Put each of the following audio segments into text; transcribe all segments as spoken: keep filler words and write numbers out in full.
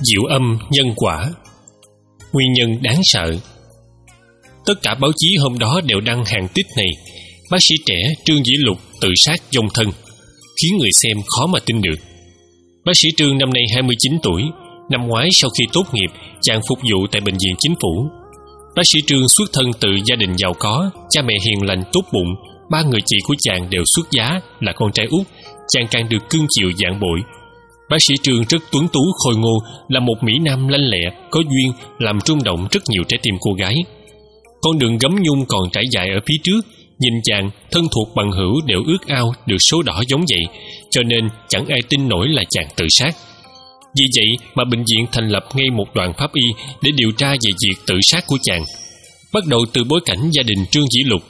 Diệu âm nhân quả. Nguyên nhân đáng sợ. Tất cả báo chí hôm đó đều đăng hàng tích này: bác sĩ trẻ Trương Vĩ Lục tự sát vong thân, khiến người xem khó mà tin được. Bác sĩ Trương năm nay hai mươi chín tuổi. Năm ngoái sau khi tốt nghiệp, chàng phục vụ tại bệnh viện chính phủ. Bác sĩ Trương xuất thân từ gia đình giàu có, cha mẹ hiền lành tốt bụng. Ba người chị của chàng đều xuất giá, là con trai út. Chàng càng được cưng chiều vạn bội. Bác sĩ Trương rất tuấn tú khôi ngô, là một mỹ nam lanh lẹ, có duyên, làm rung động rất nhiều trái tim cô gái. Con đường gấm nhung còn trải dài ở phía trước. Nhìn chàng, thân thuộc bằng hữu đều ước ao được số đỏ giống vậy, cho nên chẳng ai tin nổi là chàng tự sát. Vì vậy mà bệnh viện thành lập ngay một đoàn pháp y để điều tra về việc tự sát của chàng. Bắt đầu từ bối cảnh gia đình Trương Vĩ Lục.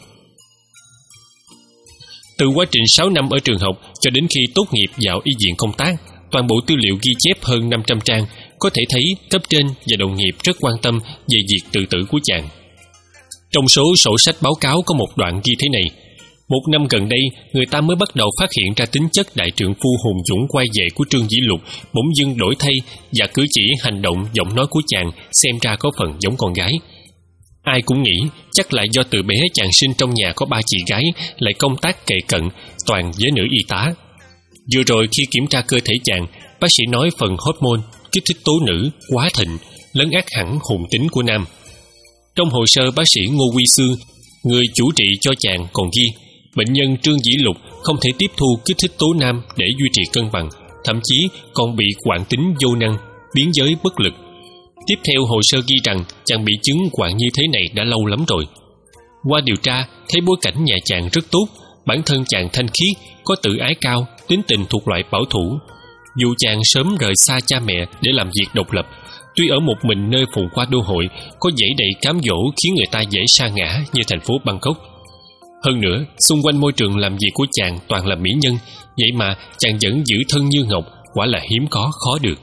Từ quá trình sáu năm ở trường học cho đến khi tốt nghiệp vào y viện công tác, toàn bộ tư liệu ghi chép hơn năm trăm trang, có thể thấy cấp trên và đồng nghiệp rất quan tâm về việc tự tử của chàng. Trong số sổ sách báo cáo có một đoạn ghi thế này: một năm gần đây, người ta mới bắt đầu phát hiện ra tính chất đại trượng phu hùng dũng quay về của Trương Vĩ Lục bỗng dưng đổi thay, và cử chỉ, hành động, giọng nói của chàng xem ra có phần giống con gái. Ai cũng nghĩ chắc là do từ bé chàng sinh trong nhà có ba chị gái, lại công tác kề cận, toàn với nữ y tá. Vừa rồi khi kiểm tra cơ thể chàng, bác sĩ nói phần hormone, kích thích tố nữ quá thịnh, lấn át hẳn hùng tính của nam. Trong hồ sơ, bác sĩ Ngô Quy Sương, người chủ trị cho chàng, còn ghi bệnh nhân Trương Vĩ Lục không thể tiếp thu kích thích tố nam để duy trì cân bằng, thậm chí còn bị quạn tính vô năng, biến giới bất lực. Tiếp theo hồ sơ ghi rằng chàng bị chứng quạn như thế này đã lâu lắm rồi. Qua điều tra, thấy bối cảnh nhà chàng rất tốt, bản thân chàng thanh khiết, có tự ái cao, tính tình thuộc loại bảo thủ. Dù chàng sớm rời xa cha mẹ để làm việc độc lập, tuy ở một mình nơi phồn hoa đô hội, có dãy đầy cám dỗ khiến người ta dễ sa ngã như thành phố Bangkok. Hơn nữa, xung quanh môi trường làm việc của chàng toàn là mỹ nhân, vậy mà chàng vẫn giữ thân như ngọc, quả là hiếm có khó được.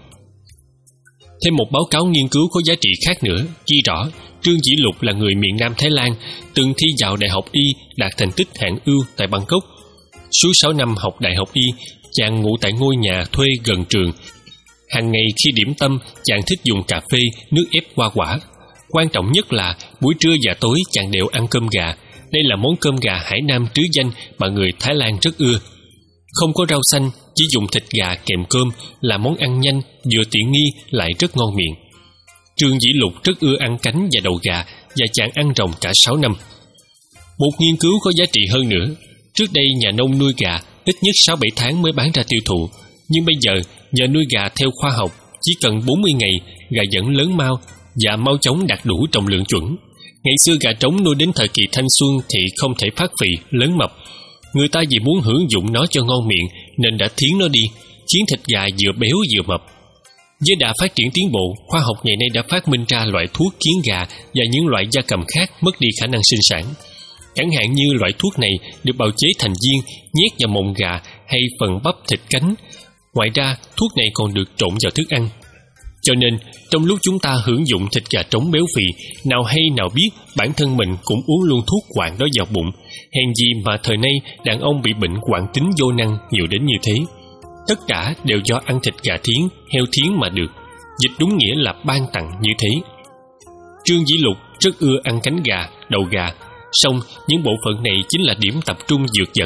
Thêm một báo cáo nghiên cứu có giá trị khác nữa ghi rõ Trương Vĩ Lục là người miền Nam Thái Lan, từng thi vào đại học y, đạt thành tích hạng ưu tại Bangkok. Suốt sáu năm học đại học y, chàng ngủ tại ngôi nhà thuê gần trường. Hàng ngày khi điểm tâm, chàng thích dùng cà phê, nước ép hoa quả. Quan trọng nhất là buổi trưa và tối chàng đều ăn cơm gà. Đây là món cơm gà Hải Nam trứ danh mà người Thái Lan rất ưa. Không có rau xanh, chỉ dùng thịt gà kèm cơm, là món ăn nhanh, vừa tiện nghi lại rất ngon miệng. Trương Vĩ Lục rất ưa ăn cánh và đầu gà, và chàng ăn rồng cả sáu năm. Một nghiên cứu có giá trị hơn nữa. Trước đây nhà nông nuôi gà ít nhất sáu bảy tháng mới bán ra tiêu thụ, nhưng bây giờ nhờ nuôi gà theo khoa học, chỉ cần bốn mươi ngày, gà vẫn lớn mau và mau chóng đạt đủ trọng lượng chuẩn. Ngày xưa gà trống nuôi đến thời kỳ thanh xuân thì không thể phát phì, lớn mập. Người ta vì muốn hưởng dụng nó cho ngon miệng nên đã thiến nó đi, khiến thịt gà vừa béo vừa mập. Với đà phát triển tiến bộ, khoa học ngày nay đã phát minh ra loại thuốc khiến gà và những loại gia cầm khác mất đi khả năng sinh sản. Chẳng hạn như loại thuốc này được bào chế thành viên, nhét vào mồng gà hay phần bắp thịt cánh. Ngoài ra, thuốc này còn được trộn vào thức ăn. Cho nên, trong lúc chúng ta hưởng dụng thịt gà trống béo phì, nào hay nào biết bản thân mình cũng uống luôn thuốc quạn đó vào bụng. Hèn gì mà thời nay đàn ông bị bệnh quạn tính vô năng nhiều đến như thế. Tất cả đều do ăn thịt gà thiến, heo thiến mà được. Dịch đúng nghĩa là ban tặng như thế. Trương Vĩ Lục rất ưa ăn cánh gà, đầu gà. Song những bộ phận này chính là điểm tập trung dược vật.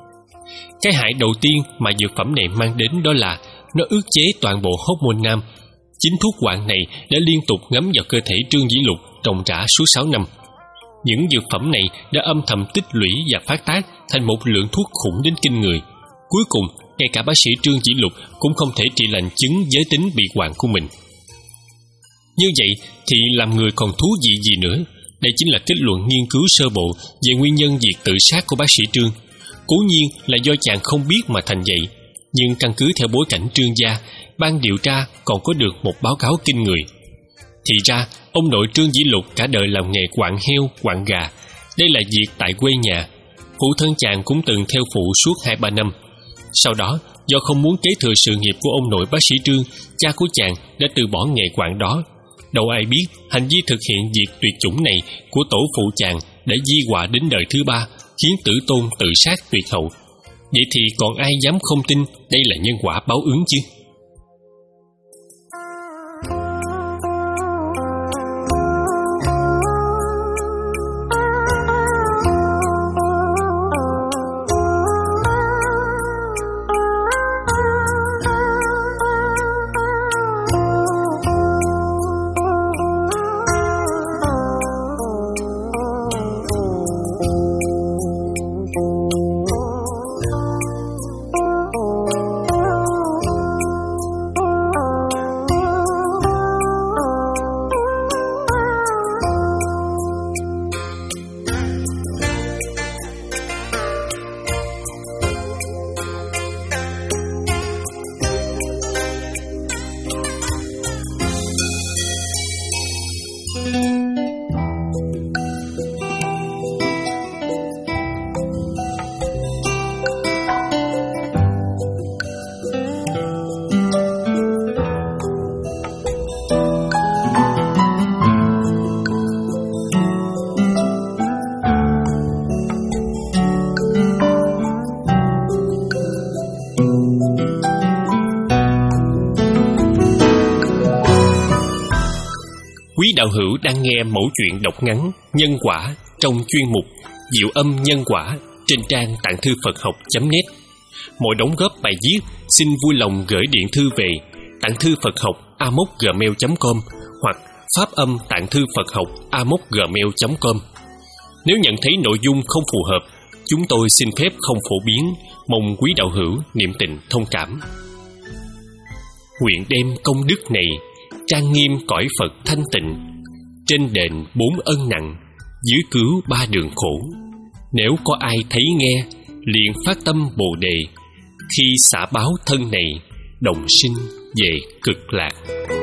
Cái hại đầu tiên mà dược phẩm này mang đến đó là nó ức chế toàn bộ hormone nam. Chính thuốc quạn này đã liên tục ngấm vào cơ thể Trương Vĩ Lục trồng rã suốt sáu năm. Những dược phẩm này đã âm thầm tích lũy và phát tác thành một lượng thuốc khủng đến kinh người. Cuối cùng, ngay cả bác sĩ Trương Vĩ Lục cũng không thể trị lành chứng giới tính bị quạn của mình. Như vậy thì làm người còn thú vị gì nữa? Đây chính là kết luận nghiên cứu sơ bộ về nguyên nhân việc tự sát của bác sĩ Trương. Cố nhiên là do chàng không biết mà thành vậy, nhưng căn cứ theo bối cảnh Trương gia, ban điều tra còn có được một báo cáo kinh người. Thì ra, ông nội Trương Vĩ Lục cả đời làm nghề quạn heo, quạn gà. Đây là việc tại quê nhà. Phụ thân chàng cũng từng theo phụ suốt hai ba năm. Sau đó, do không muốn kế thừa sự nghiệp của ông nội bác sĩ Trương, cha của chàng đã từ bỏ nghề quạn đó. Đâu ai biết hành vi thực hiện việc tuyệt chủng này của tổ phụ chàng đã di họa đến đời thứ ba, khiến tử tôn tự sát tuyệt hậu. Vậy thì còn ai dám không tin đây là nhân quả báo ứng chứ? đạo hữu đang nghe mẩu chuyện đọc ngắn Nhân Quả trong chuyên mục Diệu Âm Nhân Quả trên trang tạng thư Phật học chấm net. Mọi đóng góp bài viết xin vui lòng gửi điện thư về tạng thư Phật học a m o c gmail chấm com hoặc phát âm tạng thư Phật học a m o c gmail chấm com. Nếu nhận thấy nội dung không phù hợp, chúng tôi xin phép không phổ biến, mong quý đạo hữu niệm tình thông cảm. Nguyện đem công đức này trang nghiêm cõi Phật thanh tịnh, trên đền bốn ân nặng, dưới cứu ba đường khổ. Nếu có ai thấy nghe, liền phát tâm Bồ Đề, khi xả báo thân này, đồng sinh về cực lạc.